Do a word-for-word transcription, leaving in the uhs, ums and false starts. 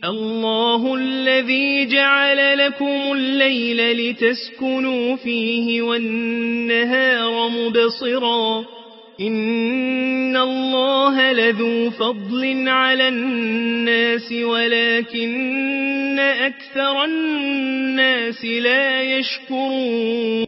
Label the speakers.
Speaker 1: الله الذي جعل لكم الليل لتسكنوا فيه والنهار مبصرا إن الله لذو فضل على الناس ولكن أكثر الناس لا يشكرون